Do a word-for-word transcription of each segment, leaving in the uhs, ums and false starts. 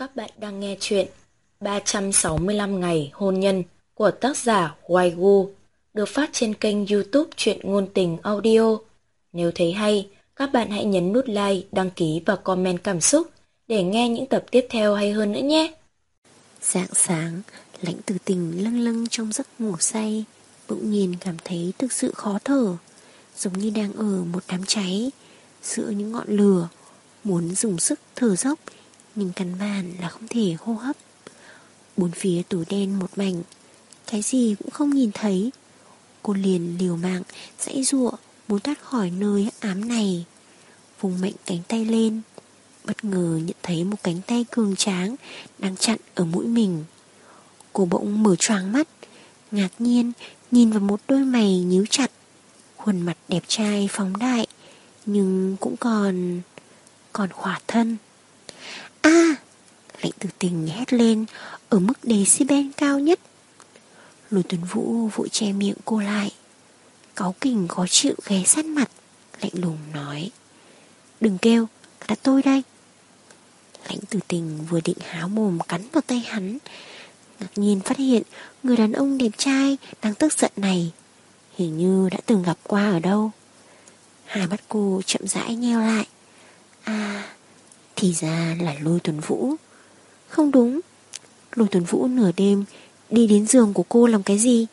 Các bạn đang nghe chuyện ba trăm sáu mươi lăm ngày hôn nhân của tác giả Hoài Gu, được phát trên kênh YouTube Truyện Ngôn Tình Audio. Nếu thấy hay, các bạn hãy nhấn nút like, đăng ký và comment cảm xúc để nghe những tập tiếp theo hay hơn nữa nhé. Rạng sáng, Lãnh Tử Tình lâng lâng trong giấc ngủ say, bỗng nhiên cảm thấy thực sự khó thở, giống như đang ở một đám cháy giữa những ngọn lửa, muốn dùng sức thở dốc nhưng căn bản là không thể hô hấp. Bốn phía tối đen một mảnh, cái gì cũng không nhìn thấy. Cô liền liều mạng giãy giụa muốn thoát khỏi nơi ám này, vùng mạnh cánh tay lên, bất ngờ nhận thấy một cánh tay cường tráng đang chặn ở mũi mình. Cô bỗng mở choàng mắt, ngạc nhiên nhìn vào một đôi mày nhíu chặt, khuôn mặt đẹp trai phóng đại nhưng cũng còn còn khỏa thân. A! À, Lãnh Tử Tình hét lên ở mức decibel cao nhất. Lôi Tuấn Vũ vội che miệng cô lại, cáu kỉnh khó chịu ghé sát mặt, lạnh lùng nói: "Đừng kêu, là tôi đây." Lãnh Tử Tình vừa định há mồm cắn vào tay hắn, ngạc nhiên phát hiện người đàn ông đẹp trai đang tức giận này hình như đã từng gặp qua ở đâu. Hai mắt cô chậm rãi nheo lại. À, thì ra là Lôi Tuấn Vũ. Không đúng, Lôi Tuấn Vũ nửa đêm đi đến giường của cô làm cái gì?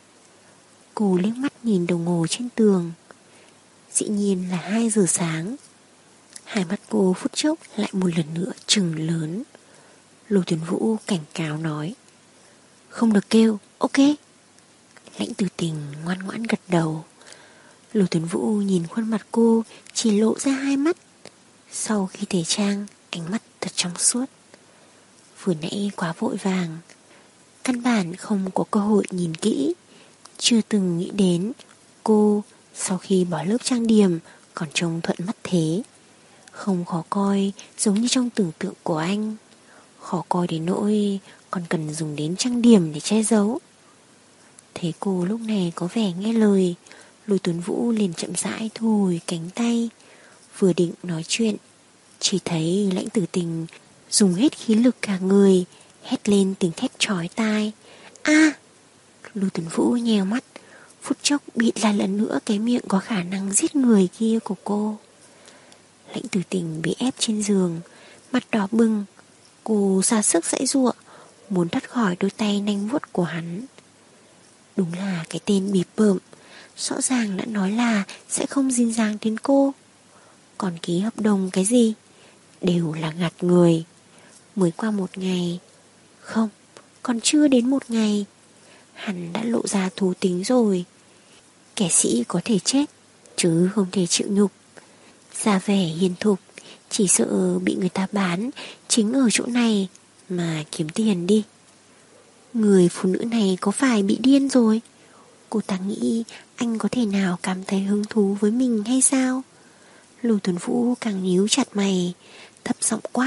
Cô liếc mắt nhìn đồng hồ trên tường, dĩ nhiên là hai giờ sáng. Hai mắt cô phút chốc lại một lần nữa trừng lớn. Lôi Tuấn Vũ cảnh cáo nói: "Không được kêu, ok." Lãnh Tử Tình ngoan ngoãn gật đầu. Lôi Tuấn Vũ nhìn khuôn mặt cô chỉ lộ ra hai mắt, sau khi tẩy trang ánh mắt thật trong suốt. Vừa nãy quá vội vàng, căn bản không có cơ hội nhìn kỹ, chưa từng nghĩ đến cô sau khi bỏ lớp trang điểm còn trông thuận mắt thế. Không khó coi giống như trong tưởng tượng của anh, khó coi đến nỗi còn cần dùng đến trang điểm để che giấu. Thấy cô lúc này có vẻ nghe lời, Lôi Tuấn Vũ liền chậm rãi thu hồi cánh tay. Vừa định nói chuyện, chỉ thấy Lãnh Tử Tình dùng hết khí lực cả người, hét lên tiếng thét chói tai. A! À, Lôi Tuấn Vũ nheo mắt, phút chốc bịt lại lần nữa cái miệng có khả năng giết người kia của cô. Lãnh Tử Tình bị ép trên giường, mặt đỏ bừng, cô ra sức giãy giụa muốn thoát khỏi đôi tay nanh vuốt của hắn. Đúng là cái tên bịp bợm, rõ ràng đã nói là sẽ không dính dáng đến cô, còn ký hợp đồng cái gì đều là gạt người. Mới qua một ngày, không, còn chưa đến một ngày, hắn đã lộ ra thú tính rồi. Kẻ sĩ có thể chết chứ không thể chịu nhục. Ra vẻ hiền thục, chỉ sợ bị người ta bán chính ở chỗ này mà kiếm tiền đi. Người phụ nữ này có phải bị điên rồi? Cô ta nghĩ anh có thể nào cảm thấy hứng thú với mình hay sao? Lôi Tuấn Vũ càng nhíu chặt mày, thấp giọng quát: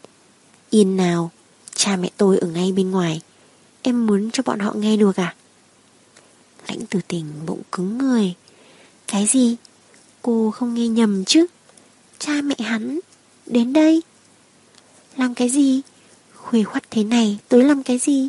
"Yên nào, cha mẹ tôi ở ngay bên ngoài, em muốn cho bọn họ nghe được à?" Lãnh Tử Tình bỗng cứng người. Cái gì? Cô không nghe nhầm chứ? Cha mẹ hắn đến đây làm cái gì? Khuya khoắt thế này tới làm cái gì?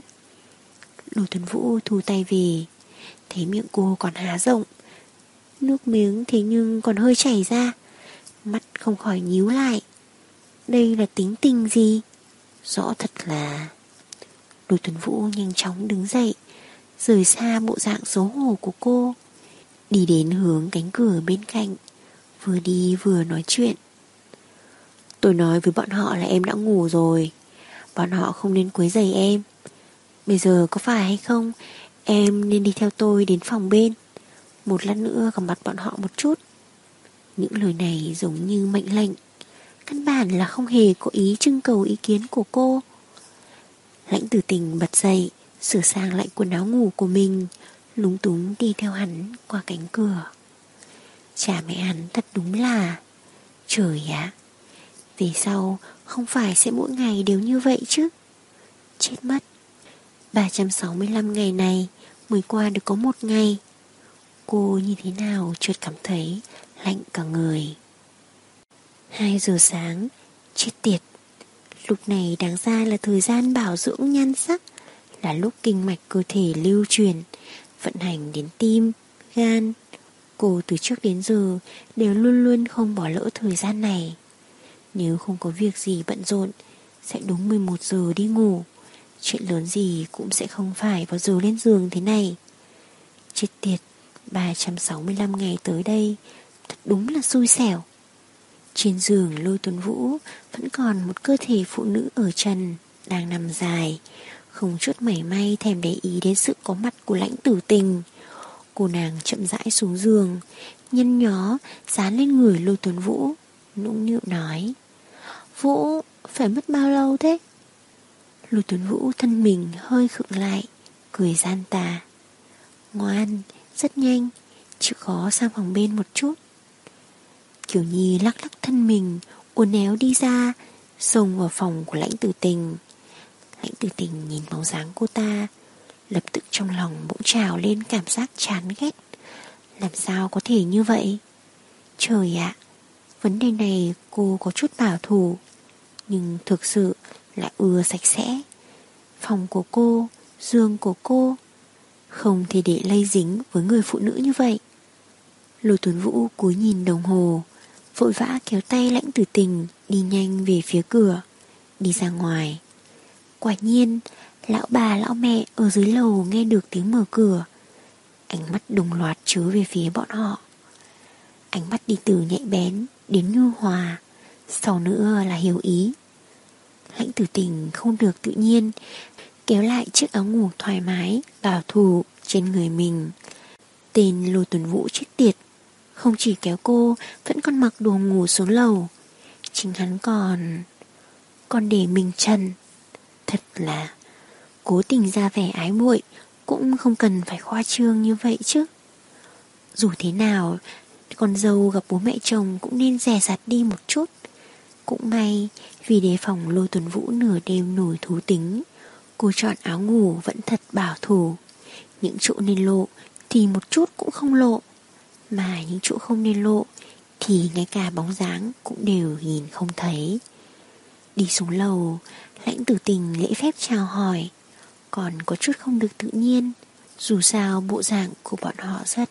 Lôi Tuấn Vũ thu tay về, thấy miệng cô còn há rộng, nước miếng thế nhưng còn hơi chảy ra, mắt không khỏi nhíu lại. Đây là tính tình gì? Rõ thật là... Lôi Tuấn Vũ nhanh chóng đứng dậy, rời xa bộ dạng xấu hổ của cô, đi đến hướng cánh cửa bên cạnh, vừa đi vừa nói chuyện. Tôi nói với bọn họ là em đã ngủ rồi, bọn họ không nên quấy rầy em. Bây giờ có phải hay không em nên đi theo tôi đến phòng bên, một lát nữa gặp mặt bọn họ một chút. Những lời này giống như mệnh lệnh, căn bản là không hề có ý trưng cầu ý kiến của cô. Lãnh Tử Tình bật dậy, sửa sang lại quần áo ngủ của mình, lúng túng đi theo hắn qua cánh cửa. Cha mẹ hắn thật đúng là... Trời ạ, về sau không phải sẽ mỗi ngày đều như vậy chứ? Chết mất, ba trăm sáu mươi lăm ngày này mới qua được có một ngày. Cô như thế nào chợt cảm thấy lạnh cả người. Hai giờ sáng, chết tiệt, Lúc này đáng ra là thời gian bảo dưỡng nhan sắc, là lúc kinh mạch cơ thể lưu truyền, vận hành đến tim, gan. Cô từ trước đến giờ đều luôn luôn không bỏ lỡ thời gian này. Nếu không có việc gì bận rộn, sẽ đúng mười một giờ đi ngủ. Chuyện lớn gì cũng sẽ không phải vào giờ lên giường thế này. Chết tiệt, ba trăm sáu mươi lăm ngày tới đây, thật đúng là xui xẻo. Trên giường Lôi Tuấn Vũ vẫn còn một cơ thể phụ nữ ở trần, đang nằm dài, không chút mảy may thèm để ý đến sự có mặt của Lãnh Tử Tình. Cô nàng chậm rãi xuống giường, nhăn nhó dán lên người Lôi Tuấn Vũ, nũng nịu nói: Vũ, phải mất bao lâu thế? Lôi Tuấn Vũ thân mình hơi khựng lại, cười gian tà: Ngoan, rất nhanh, chịu khó sang phòng bên một chút. Kiều Nhi lắc lắc thân mình, uốn éo đi ra, xông vào phòng của Lãnh Tử Tình. Lãnh Tử Tình nhìn bóng dáng cô ta, lập tức trong lòng bỗng trào lên cảm giác chán ghét. Làm sao có thể như vậy? Trời ạ, vấn đề này cô có chút bảo thủ, nhưng thực sự lại ưa sạch sẽ. Phòng của cô, giường của cô, không thể để lây dính với người phụ nữ như vậy. Lôi Tuấn Vũ cúi nhìn đồng hồ, vội vã kéo tay Lãnh Tử Tình đi nhanh về phía cửa, đi ra ngoài. Quả nhiên, lão bà lão mẹ ở dưới lầu nghe được tiếng mở cửa, ánh mắt đồng loạt chiếu về phía bọn họ. Ánh mắt đi từ nhạy bén đến nhu hòa, sau nữa là hiểu ý. Lãnh Tử Tình không được tự nhiên kéo lại chiếc áo ngủ thoải mái bảo thủ trên người mình. Tên Lôi Tuấn Vũ chết tiệt, không chỉ kéo cô vẫn còn mặc đồ ngủ xuống lầu, chính hắn còn còn để mình trần. Thật là cố tình ra vẻ ái muội cũng không cần phải khoa trương như vậy chứ. Dù thế nào, con dâu gặp bố mẹ chồng cũng nên dè dặt đi một chút. Cũng may vì đề phòng Lôi Tuấn Vũ nửa đêm nổi thú tính, cô chọn áo ngủ vẫn thật bảo thủ. Những chỗ nên lộ thì một chút cũng không lộ, mà những chỗ không nên lộ thì ngay cả bóng dáng cũng đều nhìn không thấy. Đi xuống lầu, Lãnh Tử Tình lễ phép chào hỏi, còn có chút không được tự nhiên. Dù sao bộ dạng của bọn họ rất...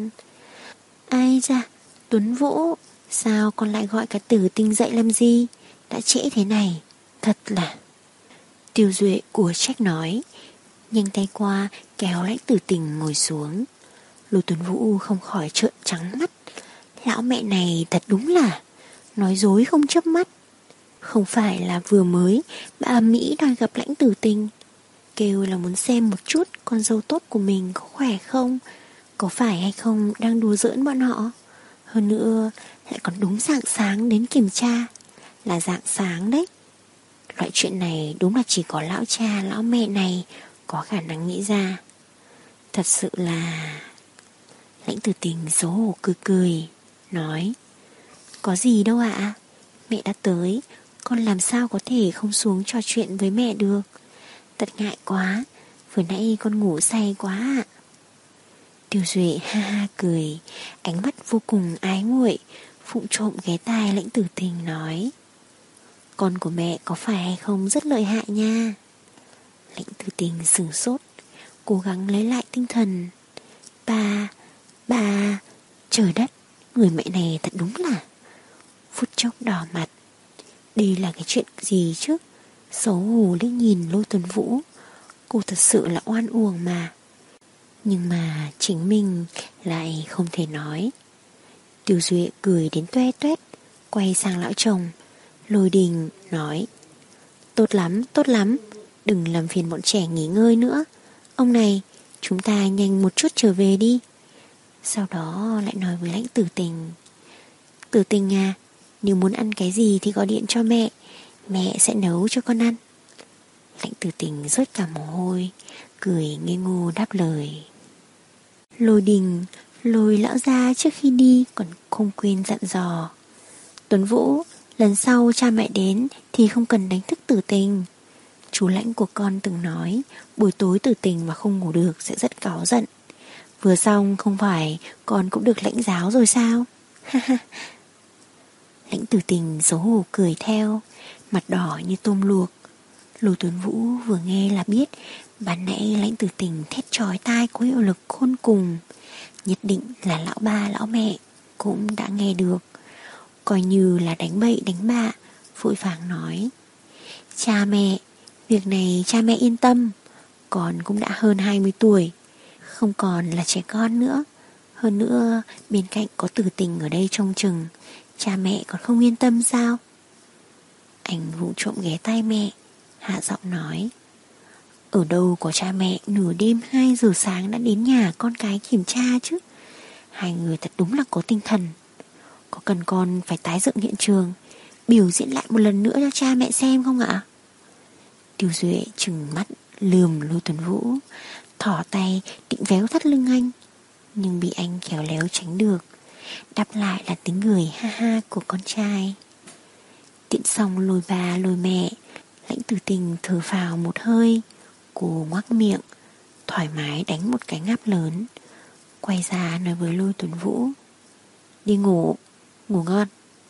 Ai da, Tuấn Vũ, sao con lại gọi cả Tử Tình dậy làm gì? Đã trễ thế này, thật là... Tiêu Duệ của trách nói, nhanh tay qua kéo Lãnh Tử Tình ngồi xuống. Lôi Tuấn Vũ không khỏi trợn trắng mắt. Lão mẹ này thật đúng là nói dối không chớp mắt. Không phải là vừa mới bà ầm ĩ đòi gặp Lãnh Tử Tình, kêu là muốn xem một chút con dâu tốt của mình có khỏe không, có phải hay không đang đùa giỡn bọn họ. Hơn nữa lại còn đúng rạng sáng đến kiểm tra, là rạng sáng đấy. Loại chuyện này đúng là chỉ có lão cha lão mẹ này có khả năng nghĩ ra. Thật sự là... Lãnh Tử Tình xấu hổ cười cười, nói: Có gì đâu ạ, mẹ đã tới, con làm sao có thể không xuống trò chuyện với mẹ được. Thật ngại quá, vừa nãy con ngủ say quá ạ. Tiêu Duệ ha ha cười, ánh mắt vô cùng ái muội, phụng trộm ghé tai Lãnh Tử Tình nói: Con của mẹ có phải hay không rất lợi hại nha. Lãnh Tử Tình sửng sốt, cố gắng lấy lại tinh thần. Ba, ba, trời đất, người mẹ này thật đúng là... Phút chốc đỏ mặt. Đây là cái chuyện gì chứ? Xấu hổ liếc nhìn Lôi Tuấn Vũ, cô thật sự là oan uổng mà. Nhưng mà chính mình lại không thể nói. Tiêu Duệ cười đến toe toét, quay sang lão chồng Lôi Đình nói: Tốt lắm, tốt lắm, đừng làm phiền bọn trẻ nghỉ ngơi nữa. Ông này, chúng ta nhanh một chút trở về đi. Sau đó lại nói với Lãnh Tử Tình: Tử Tình à, nếu muốn ăn cái gì thì gọi điện cho mẹ, mẹ sẽ nấu cho con ăn. Lãnh Tử Tình rớt cả mồ hôi, cười ngây ngô đáp lời. Lôi Đình, Lôi lão gia trước khi đi còn không quên dặn dò: Tuấn Vũ, lần sau cha mẹ đến thì không cần đánh thức Tử Tình. Chú Lãnh của con từng nói buổi tối Tử Tình mà không ngủ được sẽ rất cáu giận. Vừa xong không phải con cũng được lãnh giáo rồi sao? Lãnh Tử Tình xấu hổ cười theo, mặt đỏ như tôm luộc. Lôi Tuấn Vũ vừa nghe là biết ban nãy Lãnh Tử Tình thét chói tai có hiệu lực khôn cùng. Nhất định là lão ba lão mẹ cũng đã nghe được. Coi như là đánh bậy đánh bạ, vội vàng nói: Cha mẹ, việc này cha mẹ yên tâm, con cũng đã hơn hai mươi tuổi, không còn là trẻ con nữa. Hơn nữa bên cạnh có Tử Tình ở đây trông chừng, cha mẹ còn không yên tâm sao? Anh vụng trộm ghé tai mẹ, hạ giọng nói: Ở đâu có cha mẹ nửa đêm hai giờ sáng đã đến nhà con cái kiểm tra chứ. Hai người thật đúng là có tinh thần. Có cần con phải tái dựng hiện trường, biểu diễn lại một lần nữa cho cha mẹ xem không ạ? Tiêu Duệ trừng mắt lườm Lôi Tuấn Vũ, thỏ tay định véo thắt lưng anh, nhưng bị anh khéo léo tránh được. Đáp lại là tiếng cười ha ha của con trai. Tiện xong lôi ba lôi mẹ, Lãnh Tử Tình thở phào một hơi. Cô ngoác miệng, thoải mái đánh một cái ngáp lớn, quay ra nói với Lôi Tuấn Vũ: Đi ngủ, ngủ ngon.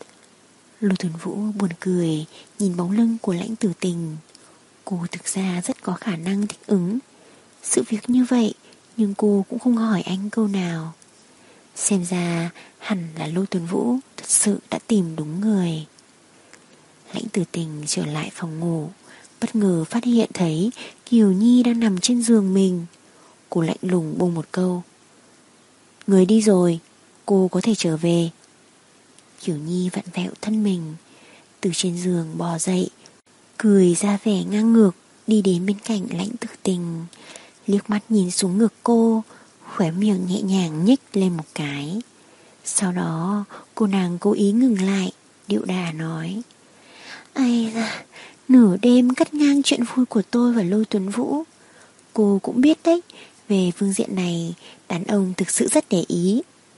Lôi Tuấn Vũ buồn cười nhìn bóng lưng của Lãnh Tử Tình. Cô thực ra rất có khả năng thích ứng sự việc như vậy, nhưng cô cũng không hỏi anh câu nào. Xem ra hẳn là Lôi Tuấn Vũ thật sự đã tìm đúng người. Lãnh Tử Tình trở lại phòng ngủ, bất ngờ phát hiện thấy Kiều Nhi đang nằm trên giường mình. Cô lạnh lùng buông một câu: Người đi rồi, cô có thể trở về. Kiều Nhi vặn vẹo thân mình, từ trên giường bò dậy, cười ra vẻ ngang ngược, đi đến bên cạnh Lãnh Tử Tình, liếc mắt nhìn xuống ngực cô, khóe miệng nhẹ nhàng nhếch lên một cái. Sau đó cô nàng cố ý ngừng lại, điệu đà nói: Ai da, nửa đêm cắt ngang chuyện vui của tôi và Lôi Tuấn Vũ. Cô cũng biết đấy, về phương diện này đàn ông thực sự rất để ý.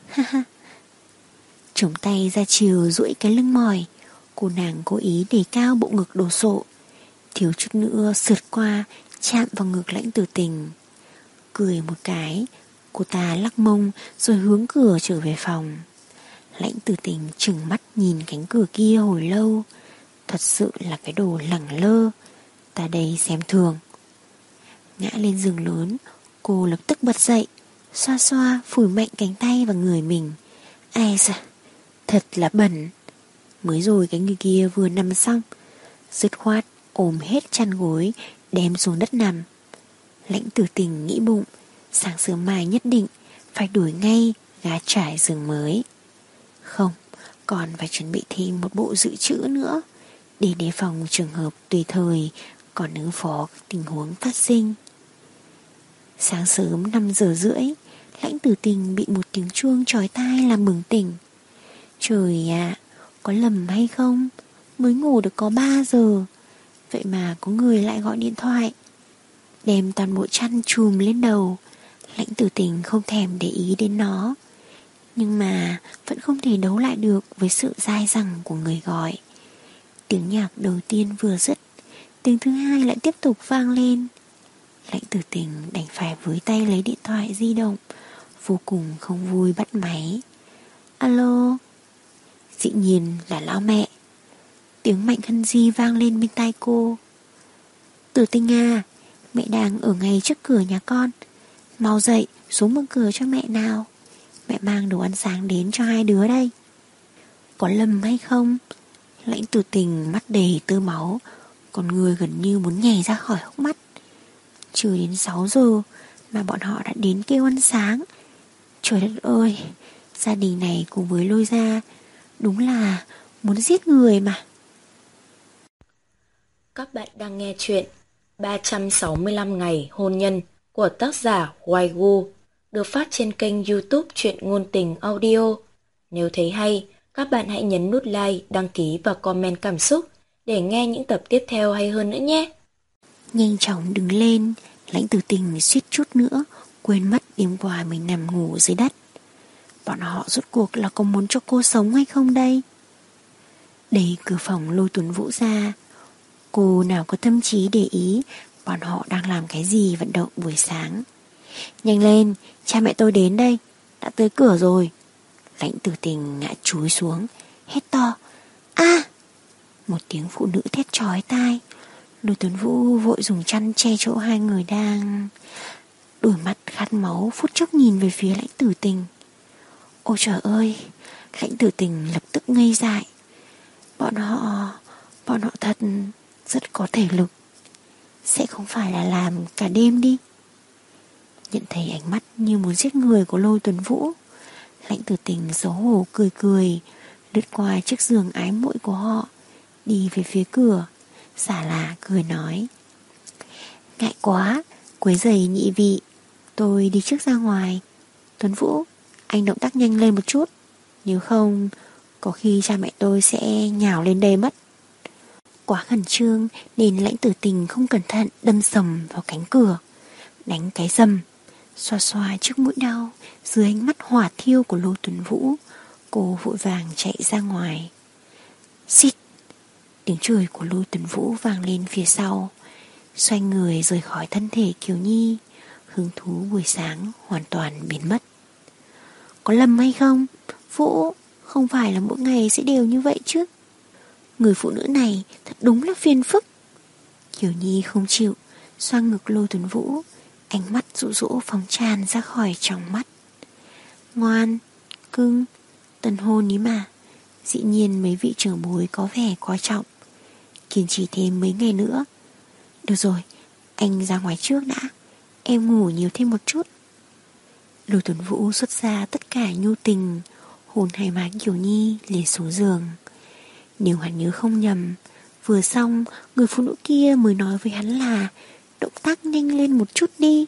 Chống tay ra chiều duỗi cái lưng mỏi, cô nàng cố ý đề cao bộ ngực đồ sộ, thiếu chút nữa sượt qua chạm vào ngực Lãnh Tử Tình. Cười một cái, cô ta lắc mông rồi hướng cửa trở về phòng. Lãnh Tử Tình trừng mắt nhìn cánh cửa kia hồi lâu. Thật sự là cái đồ lẳng lơ, ta đây xem thường. Ngã lên giường lớn, cô lập tức bật dậy, xoa xoa phủi mạnh cánh tay vào người mình. Ai da, thật là bẩn. Mới rồi cái người kia vừa nằm xong, dứt khoát ôm hết chăn gối đem xuống đất nằm. Lãnh Tử Tình nghĩ bụng, sáng sớm mai nhất định phải đuổi ngay gá trải giường mới. Không, còn phải chuẩn bị thêm một bộ dự trữ nữa, để đề phòng trường hợp tùy thời còn ứng phó tình huống phát sinh. Sáng sớm năm giờ rưỡi, Lãnh Tử Tình bị một tiếng chuông chói tai làm bừng tỉnh. Trời ạ, à, có lầm hay không? Mới ngủ được có ba giờ, vậy mà có người lại gọi điện thoại. Đem toàn bộ chăn chùm lên đầu, Lãnh Tử Tình không thèm để ý đến nó, nhưng mà vẫn không thể đấu lại được với sự dai dẳng của người gọi. Tiếng nhạc đầu tiên vừa dứt, tiếng thứ hai lại tiếp tục vang lên. Lãnh Tử Tình đành phải với tay lấy điện thoại di động, vô cùng không vui bắt máy. Alo. Dĩ nhiên là lão mẹ. Tiếng Mạnh Hân Di vang lên bên tai cô. Tử Tình à, mẹ đang ở ngay trước cửa nhà con, mau dậy xuống mở cửa cho mẹ nào. Mẹ mang đồ ăn sáng đến cho hai đứa đây. Có lầm hay không? Lãnh Tử Tình mắt đầy tơ máu, con người gần như muốn nhảy ra khỏi hốc mắt. Chưa đến sáu giờ mà bọn họ đã đến kêu ăn sáng. Trời đất ơi, gia đình này cùng với Lôi gia đúng là muốn giết người mà. Các bạn đang nghe chuyện ba trăm sáu mươi lăm ngày hôn nhân của tác giả Waigu, được phát trên kênh YouTube Truyện Ngôn Tình Audio. Nếu thấy hay, các bạn hãy nhấn nút like, đăng ký và comment cảm xúc để nghe những tập tiếp theo hay hơn nữa nhé. Nhanh chóng đứng lên, Lãnh Tử Tình suýt chút nữa quên mất đêm qua mình nằm ngủ dưới đất. Bọn họ rốt cuộc là có muốn cho cô sống hay không đây? Đẩy cửa phòng Lôi Tuấn Vũ ra, cô nào có tâm trí để ý bọn họ đang làm cái gì vận động buổi sáng. Nhanh lên, cha mẹ tôi đến đây, đã tới cửa rồi. Lãnh Tử Tình ngã chúi xuống, hét to: A! Một tiếng phụ nữ thét chói tai. Lôi Tuấn Vũ vội dùng chăn che chỗ hai người đang. Đôi mắt khát máu phút chốc nhìn về phía Lãnh Tử Tình. Ôi trời ơi! Lãnh Tử Tình lập tức ngây dại. Bọn họ Bọn họ thật rất có thể lực. Sẽ không phải là làm cả đêm đi. Nhận thấy ánh mắt như muốn giết người của Lôi Tuấn Vũ, Lãnh Tử Tình xấu hổ cười cười, lướt qua chiếc giường ái muội của họ, đi về phía cửa, xả là cười nói: Ngại quá, quấy rầy nhị vị, tôi đi trước ra ngoài. Tuấn Vũ, anh động tác nhanh lên một chút, nếu không có khi cha mẹ tôi sẽ nhào lên đây mất. Quá khẩn trương nên Lãnh Tử Tình không cẩn thận đâm sầm vào cánh cửa, đánh cái rầm, xoa xoa trước mũi đau. Dưới ánh mắt hỏa thiêu của Lôi Tuấn Vũ, cô vội vàng chạy ra ngoài. Xít! Tiếng chửi của Lôi Tuấn Vũ vang lên phía sau. Xoay người rời khỏi thân thể Kiều Nhi, hứng thú buổi sáng hoàn toàn biến mất. Có lầm hay không? Vũ, không phải là mỗi ngày sẽ đều như vậy chứ? Người phụ nữ này thật đúng là phiền phức. Kiều Nhi không chịu, xoa ngực Lôi Tuấn Vũ, ánh mắt dụ dỗ phóng tràn ra khỏi trong mắt. Ngoan, cưng, tân hôn ý mà. Dĩ nhiên mấy vị trưởng bối có vẻ coi trọng. Kiên trì thêm mấy ngày nữa. Được rồi, anh ra ngoài trước đã, em ngủ nhiều thêm một chút. Lôi Tuấn Vũ xuất ra tất cả nhu tình, hôn hai má Kiều Nhi liền xuống giường. Nếu hắn nhớ không nhầm, vừa xong người phụ nữ kia mới nói với hắn là động tác nhanh lên một chút đi.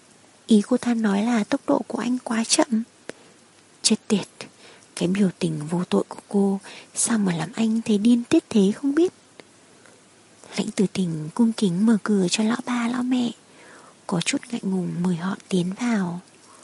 Ý cô ta nói là tốc độ của anh quá chậm. Chết tiệt, cái biểu tình vô tội của cô sao mà làm anh thấy điên tiết thế không biết. Lãnh Tử Tình cung kính mở cửa cho lão ba lão mẹ, có chút ngại ngùng mời họ tiến vào.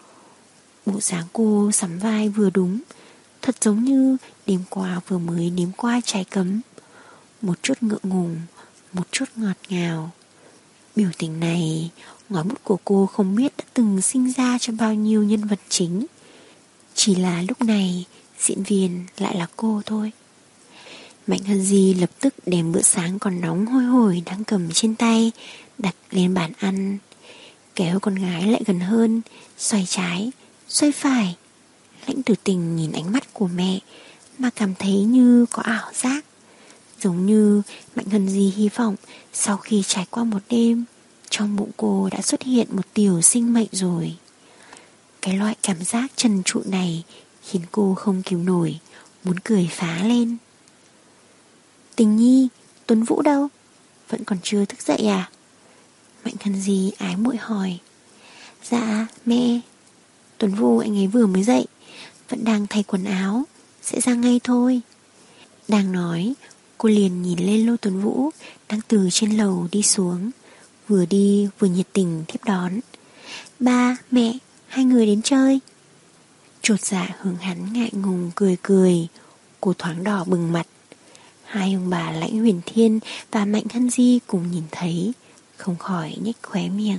Bộ dáng cô sắm vai vừa đúng, thật giống như đêm qua vừa mới nếm qua trái cấm. Một chút ngượng ngùng, một chút ngọt ngào. Biểu tình này, ngòi bút của cô không biết đã từng sinh ra cho bao nhiêu nhân vật chính. Chỉ là lúc này diễn viên lại là cô thôi. Mạnh Hân Di lập tức đem bữa sáng còn nóng hôi hổi đang cầm trên tay đặt lên bàn ăn, kéo con gái lại gần hơn, xoay trái, xoay phải. Lãnh Tử Tình nhìn ánh mắt của mẹ mà cảm thấy như có ảo giác, giống như Mạnh Hân Di hy vọng sau khi trải qua một đêm, trong bụng cô đã xuất hiện một tiểu sinh mệnh rồi. Cái loại cảm giác trần trụi này khiến cô không kìm nổi, muốn cười phá lên. Tình Nhi, Tuấn Vũ đâu? Vẫn còn chưa thức dậy à? Mạnh Hân Di ái muội hỏi. Dạ mẹ, Tuấn Vũ anh ấy vừa mới dậy, vẫn đang thay quần áo, sẽ ra ngay thôi. Đang nói, cô liền nhìn lên Lôi Tuấn Vũ đang từ trên lầu đi xuống, vừa đi vừa nhiệt tình tiếp đón. Ba, mẹ, hai người đến chơi. Chột dạ hướng hắn ngại ngùng cười cười. Cô thoáng đỏ bừng mặt. Hai ông bà Lãnh Huyền Thiên và Mạnh Hân Di cùng nhìn thấy, không khỏi nhếch khóe miệng.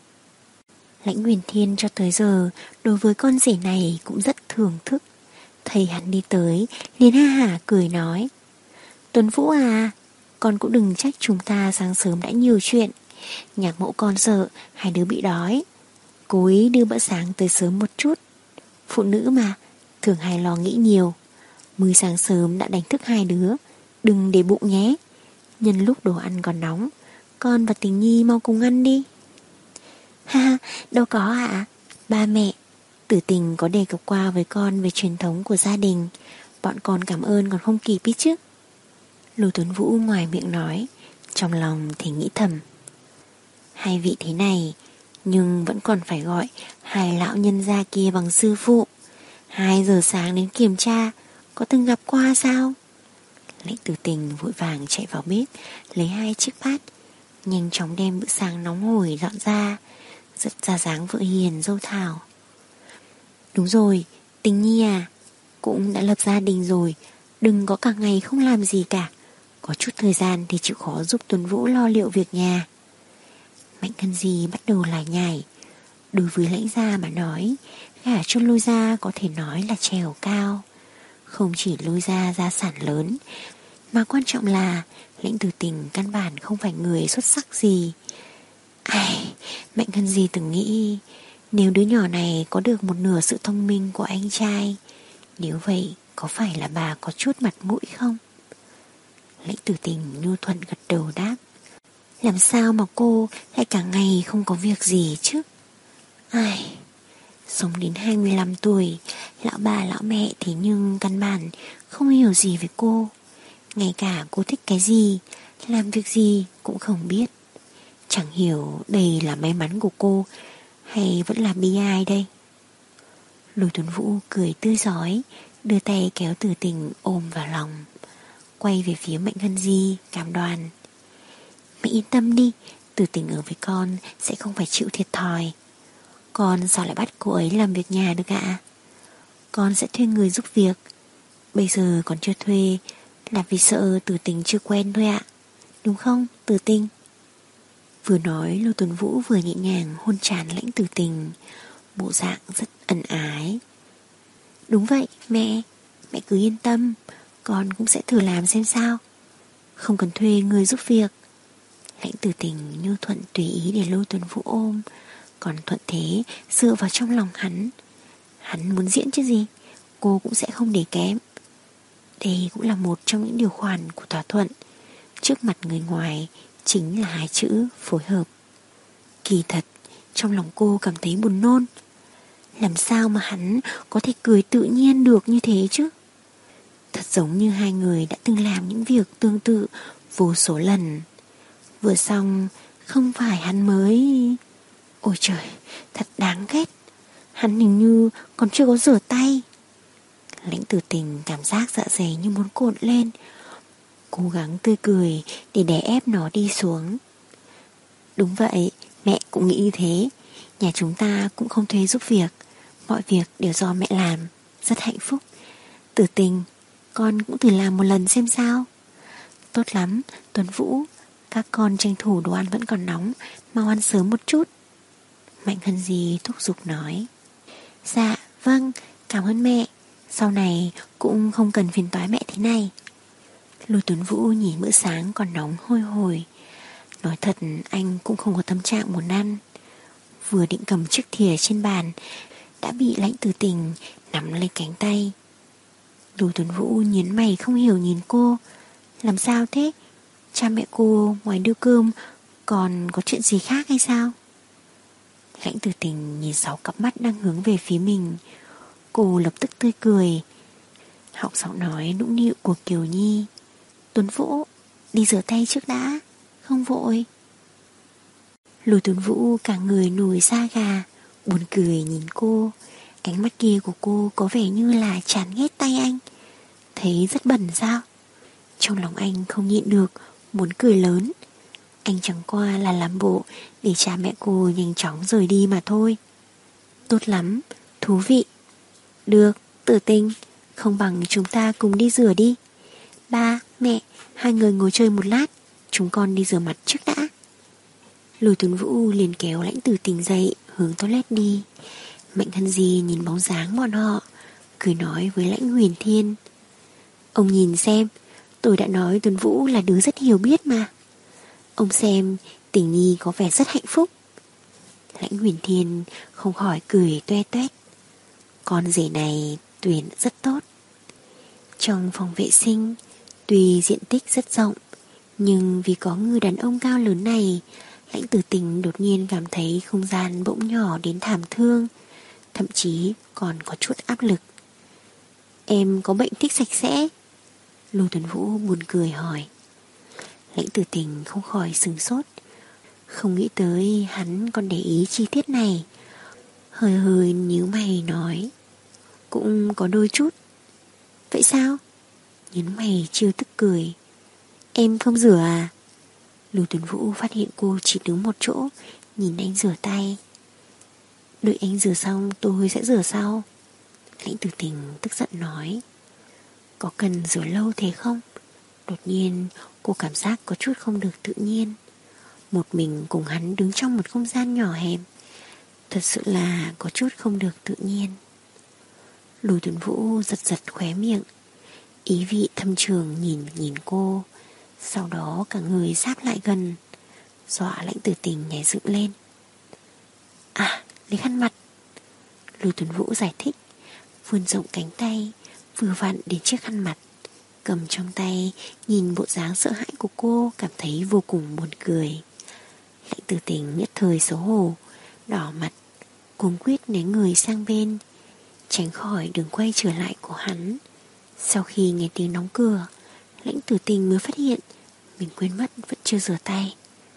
Lãnh Huyền Thiên cho tới giờ đối với con rể này cũng rất thưởng thức. Thấy hắn đi tới liền ha hả cười nói. Tuấn Vũ à, con cũng đừng trách chúng ta sáng sớm đã nhiều chuyện. Nhạc mẫu con sợ hai đứa bị đói, cố ý đưa bữa sáng tới sớm một chút. Phụ nữ mà, thường hay lo nghĩ nhiều. Mới sáng sớm đã đánh thức hai đứa, đừng để bụng nhé. Nhân lúc đồ ăn còn nóng, con và Tình Nhi mau cùng ăn đi. Ha, đâu có ạ. À? Ba mẹ, Tử Tình có đề cập qua với con về truyền thống của gia đình, bọn con cảm ơn còn không kịp ý chứ. Lôi Tuấn Vũ ngoài miệng nói, trong lòng thì nghĩ thầm. Hai vị thế này, nhưng vẫn còn phải gọi hai lão nhân gia kia bằng sư phụ. Hai giờ sáng đến kiểm tra, có từng gặp qua sao? Lãnh Tử Tình vội vàng chạy vào bếp, lấy hai chiếc bát, nhanh chóng đem bữa sáng nóng hổi dọn ra, rất ra dáng vợ hiền dâu thảo. Đúng rồi, Tình Nhi à, cũng đã lập gia đình rồi, đừng có cả ngày không làm gì cả. Có chút thời gian thì chịu khó giúp Tuấn Vũ lo liệu việc nhà. Mạnh Hân Di bắt đầu lải nhải. Đối với Lãnh gia mà nói, gả cho Lôi gia có thể nói là trèo cao. Không chỉ Lôi gia gia sản lớn, Mà quan trọng là Lãnh Tử Tình căn bản không phải người xuất sắc gì. Ai, Mạnh Hân Di từng nghĩ nếu đứa nhỏ này có được một nửa sự thông minh của anh trai, nếu vậy có phải là bà có chút mặt mũi không? Lãnh Tử Tình nhu thuận gật đầu đáp. Làm sao mà cô lại cả ngày không có việc gì chứ? Ai, sống đến hai mươi lăm tuổi, lão bà lão mẹ thế nhưng căn bản không hiểu gì về cô. Ngay cả cô thích cái gì, làm việc gì cũng không biết. Chẳng hiểu đây là may mắn của cô hay vẫn là bi ai đây. Lôi Tuấn Vũ cười tươi rói, đưa tay kéo Tử Tình ôm vào lòng, quay về phía Mạnh Hân Di cam đoan. Mẹ yên tâm đi, Tử Tình ở với con sẽ không phải chịu thiệt thòi. Con sao lại bắt cô ấy làm việc nhà được ạ? Con sẽ thuê người giúp việc. Bây giờ còn chưa thuê là vì sợ Tử Tình chưa quen thôi ạ. Đúng không Tử Tình? Vừa nói Lô Tuấn Vũ vừa nhẹ nhàng hôn trán Lãnh Tử Tình, bộ dạng rất ân ái. Đúng vậy mẹ, mẹ cứ yên tâm, con cũng sẽ thử làm xem sao. Không cần thuê người giúp việc. Lãnh Tử Tình nhu thuận tùy ý để Lô Tuấn Vũ ôm, còn thuận thế dựa vào trong lòng hắn. Hắn muốn diễn chứ gì, cô cũng sẽ không để kém. Đây cũng là một trong những điều khoản của thỏa thuận. Trước mặt người ngoài chính là hai chữ phối hợp. Kỳ thật trong lòng cô cảm thấy buồn nôn. Làm sao mà hắn có thể cười tự nhiên được như thế chứ? Thật giống như hai người đã từng làm những việc tương tự vô số lần. Vừa xong không phải hắn mới... Ôi trời, thật đáng ghét. Hắn hình như còn chưa có rửa tay. Lãnh Tử Tình cảm giác dạ dày như muốn cồn lên, cố gắng tươi cười để đè ép nó đi xuống. Đúng vậy, mẹ cũng nghĩ như thế. Nhà chúng ta cũng không thuê giúp việc, mọi việc đều do mẹ làm. Rất hạnh phúc. Tử Tình, con cũng thử làm một lần xem sao. Tốt lắm, Tuấn Vũ, các con tranh thủ đồ ăn vẫn còn nóng, mau ăn sớm một chút. Mạnh Hân Di thúc giục nói. Dạ, vâng, cảm ơn mẹ. Sau này cũng không cần phiền toái mẹ thế này. Lôi Tuấn Vũ nhìn bữa sáng còn nóng hôi hổi. Nói thật anh cũng không có tâm trạng muốn ăn. Vừa định cầm chiếc thìa trên bàn đã bị Lãnh Tử Tình nắm lấy cánh tay. Lôi Tuấn Vũ nhíu mày không hiểu nhìn cô. Làm sao thế? Cha mẹ cô ngoài đưa cơm còn có chuyện gì khác hay sao? Lãnh Tử Tình nhìn sáu cặp mắt đang hướng về phía mình. Cô lập tức tươi cười. Họng giọng nói nũng nịu của Kiều Nhi. Tuấn Vũ, đi rửa tay trước đã, không vội. Lôi Tuấn Vũ cả người nổi da gà, buồn cười nhìn cô. Ánh mắt kia của cô có vẻ như là chán ghét tay anh. Thấy rất bẩn sao? Trong lòng anh không nhịn được, muốn cười lớn. Anh chẳng qua là làm bộ để cha mẹ cô nhanh chóng rời đi mà thôi. Tốt lắm, thú vị. Được, Tử Tình, không bằng chúng ta cùng đi rửa đi. Ba, mẹ, hai người ngồi chơi một lát, chúng con đi rửa mặt trước đã. Lôi Tuấn Vũ liền kéo Lãnh Tử Tình dậy, hướng toilet đi. Mạnh Hân Di nhìn bóng dáng bọn họ, cười nói với Lãnh Huyền Thiên. Ông nhìn xem, tôi đã nói Tuấn Vũ là đứa rất hiểu biết mà. Ông xem, Tình Nhi có vẻ rất hạnh phúc. Lãnh Huyền Thiên không khỏi cười toe toét. Con rể này tuyển rất tốt. Trong phòng vệ sinh, tuy diện tích rất rộng, nhưng vì có người đàn ông cao lớn này, Lãnh Tử Tình đột nhiên cảm thấy không gian bỗng nhỏ đến thảm thương, thậm chí còn có chút áp lực. Em có bệnh thích sạch sẽ? Lô Tuấn Vũ buồn cười hỏi. Lãnh Tử Tình không khỏi sửng sốt, không nghĩ tới hắn còn để ý chi tiết này. Hơi hơi nhíu mày nói. Cũng có đôi chút. Vậy sao? Nhấn mày chiêu tức cười. Em không rửa à? Lô Tuấn Vũ phát hiện cô chỉ đứng một chỗ, nhìn anh rửa tay. Đợi anh rửa xong tôi sẽ rửa sau. Lãnh Tử Tình tức giận nói. Có cần rửa lâu thế không? Đột nhiên cô cảm giác có chút không được tự nhiên. Một mình cùng hắn đứng trong một không gian nhỏ hẹp, thật sự là có chút không được tự nhiên. Lôi Tuấn Vũ giật giật khóe miệng. Ý vị thâm trường nhìn nhìn cô, sau đó cả người sát lại gần, dọa Lãnh Tử Tình nhảy dựng lên. À, lấy khăn mặt. Lưu Tuấn Vũ giải thích, vươn rộng cánh tay, vừa vặn đến chiếc khăn mặt, cầm trong tay, nhìn bộ dáng sợ hãi của cô, cảm thấy vô cùng buồn cười. Lãnh Tử Tình nhất thời xấu hổ, đỏ mặt, cuống quýt né người sang bên, tránh khỏi đường quay trở lại của hắn. Sau khi nghe tiếng đóng cửa, Lãnh Tử Tình mới phát hiện mình quên mất vẫn chưa rửa tay.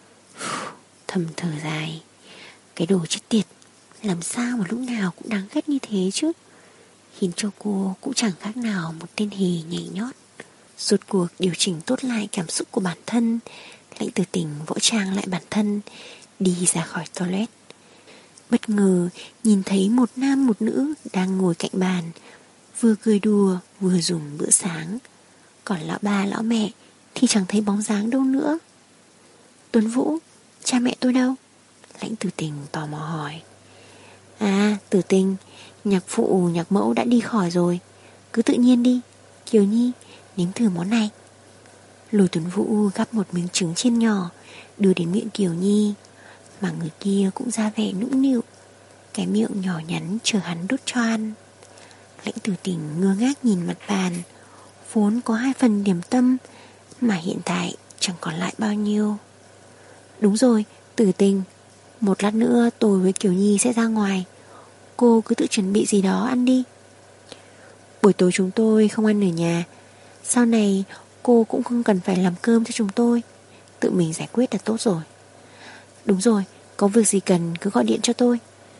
Thầm thở dài, cái đồ chết tiệt, làm sao mà lúc nào cũng đáng ghét như thế chứ, khiến cho cô cũng chẳng khác nào một tên hề nhảy nhót. Rốt cuộc điều chỉnh tốt lại cảm xúc của bản thân, Lãnh Tử Tình vỗ trang lại bản thân, đi ra khỏi toilet. Bất ngờ nhìn thấy một nam một nữ đang ngồi cạnh bàn, vừa cười đùa vừa dùng bữa sáng. Còn lão ba lão mẹ thì chẳng thấy bóng dáng đâu nữa. Tuấn Vũ, cha mẹ tôi đâu? Lãnh Tử Tình tò mò hỏi. À, Tử Tình, nhạc phụ nhạc mẫu đã đi khỏi rồi, cứ tự nhiên đi. Kiều Nhi, nếm thử món này. Lôi Tuấn Vũ gắp một miếng trứng chiên nhỏ đưa đến miệng Kiều Nhi, mà người kia cũng ra vẻ nũng nịu, cái miệng nhỏ nhắn chờ hắn đút cho ăn. Lãnh Tử Tình ngơ ngác nhìn mặt bàn, vốn có hai phần điểm tâm mà hiện tại chẳng còn lại bao nhiêu. Đúng rồi, Tử Tình, một lát nữa tôi với Kiều Nhi sẽ ra ngoài, cô cứ tự chuẩn bị gì đó ăn đi. Buổi tối chúng tôi không ăn ở nhà, sau này cô cũng không cần phải làm cơm cho chúng tôi, tự mình giải quyết là tốt rồi. Đúng rồi, có việc gì cần cứ gọi điện cho tôi.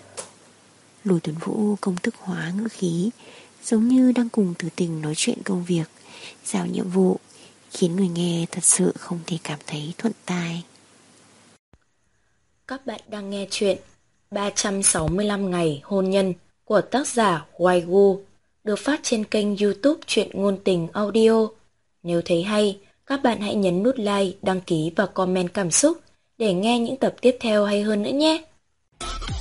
Lôi Tuấn Vũ công thức hóa ngữ khí, giống như đang cùng Tử Tình nói chuyện công việc, giao nhiệm vụ, khiến người nghe thật sự không thể cảm thấy thuận tai. Các bạn đang nghe chuyện ba trăm sáu mươi lăm ngày hôn nhân của tác giả Hoài Gu, được phát trên kênh YouTube Truyện Ngôn Tình Audio. Nếu thấy hay, các bạn hãy nhấn nút like, đăng ký và comment cảm xúc để nghe những tập tiếp theo hay hơn nữa nhé.